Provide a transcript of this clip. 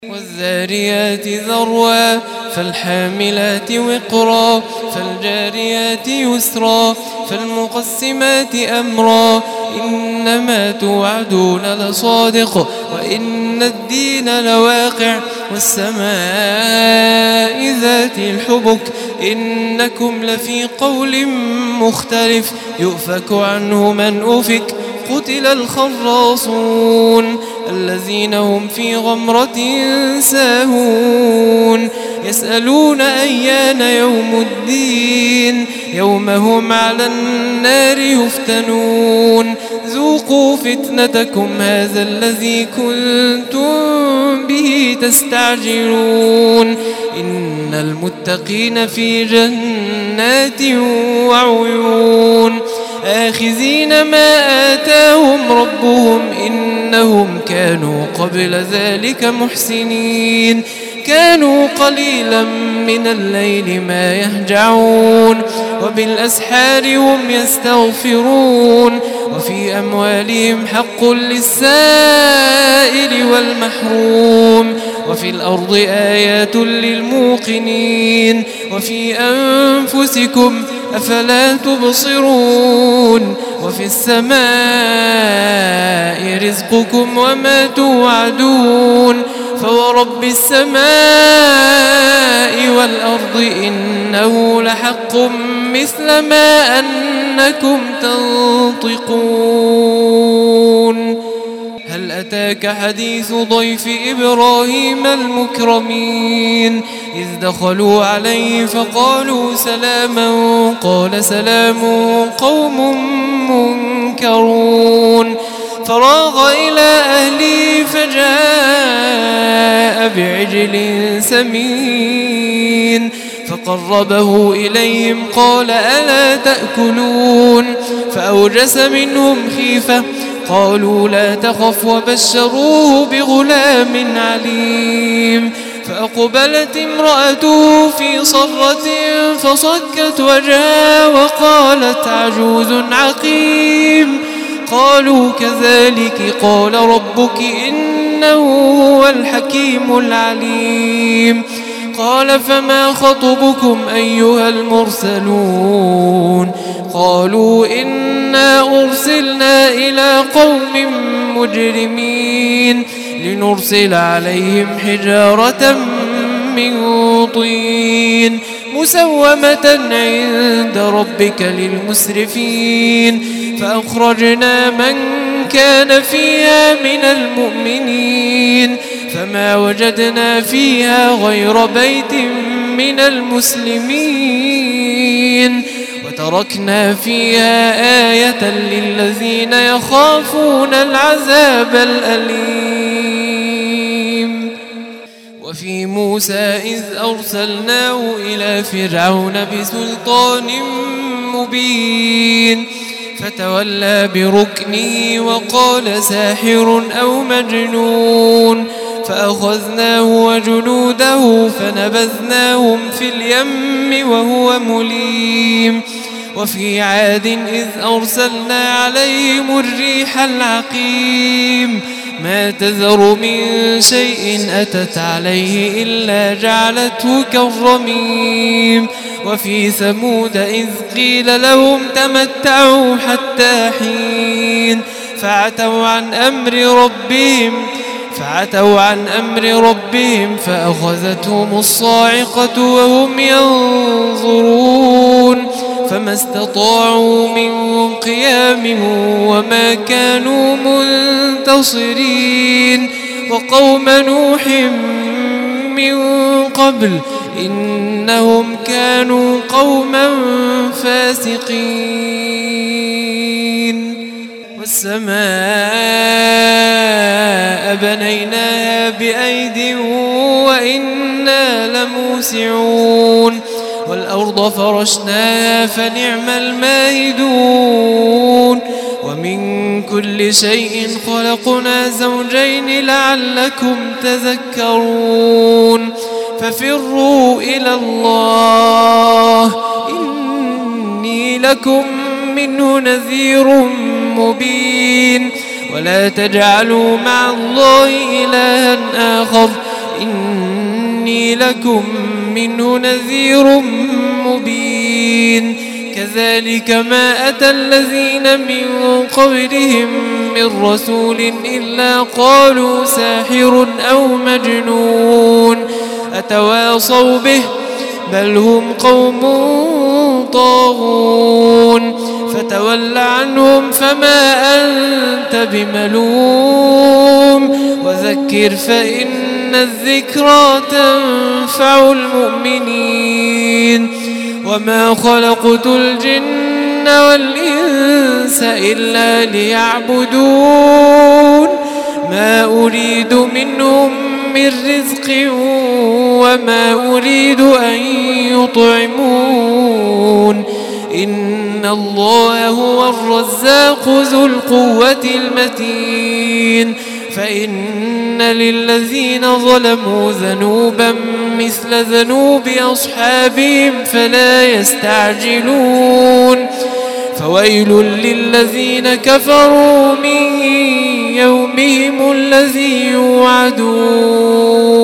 والذاريات ذروا فالحاملات وقرا فالجاريات يسرا فالمقسمات أمرا إنما توعدون لصادق وإن الدين لواقع والسماء ذات الحبك إنكم لفي قول مختلف يؤفك عنه من أفك قتل الخراصون الذين هم في غمرة ساهون يسألون أيان يوم الدين يوم هم على النار يفتنون ذوقوا فتنتكم هذا الذي كنتم به تستعجلون إن المتقين في جنات وعيون آخذين ما آتاهم ربهم إنهم كانوا قبل ذلك محسنين كانوا قليلا من الليل ما يهجعون وبالأسحار هم يستغفرون وفي أموالهم حق للسائل والمحروم وفي الأرض آيات للموقنين وفي أنفسكم أفلا تبصرون وفي السماء رزقكم وما توعدون فورب السماء والأرض إنه لحق مثل ما أنكم تنطقون هل أتاك حديث ضيف إبراهيم المكرمين إذ دخلوا عليه فقالوا سلاما قال سلام قوم منكرون فراغ إلى أهله فجاء بعجل سمين فقربه إليهم قال ألا تأكلون فأوجس منهم خيفة قالوا لا تخف وبشروه بغلام عليم فأقبلت امرأته في صرة فصكت وجهها وقالت عجوز عقيم قالوا كذلك قال ربك إنه هو الحكيم العليم قال فما خطبكم أيها المرسلون قالوا إنا أرسلنا إلى قوم مجرمين لنرسل عليهم حجارة من طين مسومة عند ربك للمسرفين فأخرجنا من كان فيها من المؤمنين فما وجدنا فيها غير بيت من المسلمين وتركنا فيها آية للذين يخافون العذاب الأليم وفي موسى إذ أرسلناه إلى فرعون بسلطان مبين فتولى بركنه وقال ساحر أو مجنون فأخذناه وجنوده فنبذناهم في اليم وهو مليم وفي عاد إذ أرسلنا عليهم الريح العقيم ما تذر من شيء أتت عليه إلا جعلته كالرميم وفي ثمود إذ قيل لهم تمتعوا حتى حين فعتوا عن أمر ربهم فأخذتهم الصاعقة وهم ينظرون فما استطاعوا من قيام وما كانوا منتصرين وقوم نوح من قبل إنهم كانوا قوما فاسقين والسماء بنيناها بأيد وإنا لموسعون والأرض فرشناها فنعم الماهدون ومن كل شيء خلقنا زوجين لعلكم تذكرون ففروا إلى الله إني لكم منه نذير مبين ولا تجعلوا مع الله إلها آخر لكم منه نذير مبين كذلك ما أتى الذين من قبلهم من رسول إلا قالوا ساحر أو مجنون أتواصوا به بل هم قوم طاغون فتول عنهم فما أنت بملوم وذكر فإن الذكرى تنفع المؤمنين وما خلقت الجن والإنس إلا ليعبدون ما أريد منهم من رزق وما أريد أن يطعمون إن الله هو الرزاق ذو القوة المتين فإن للذين ظلموا ذنوبا مثل ذنوب أصحابهم فلا يستعجلون فويل للذين كفروا من يومهم الذي يوعدون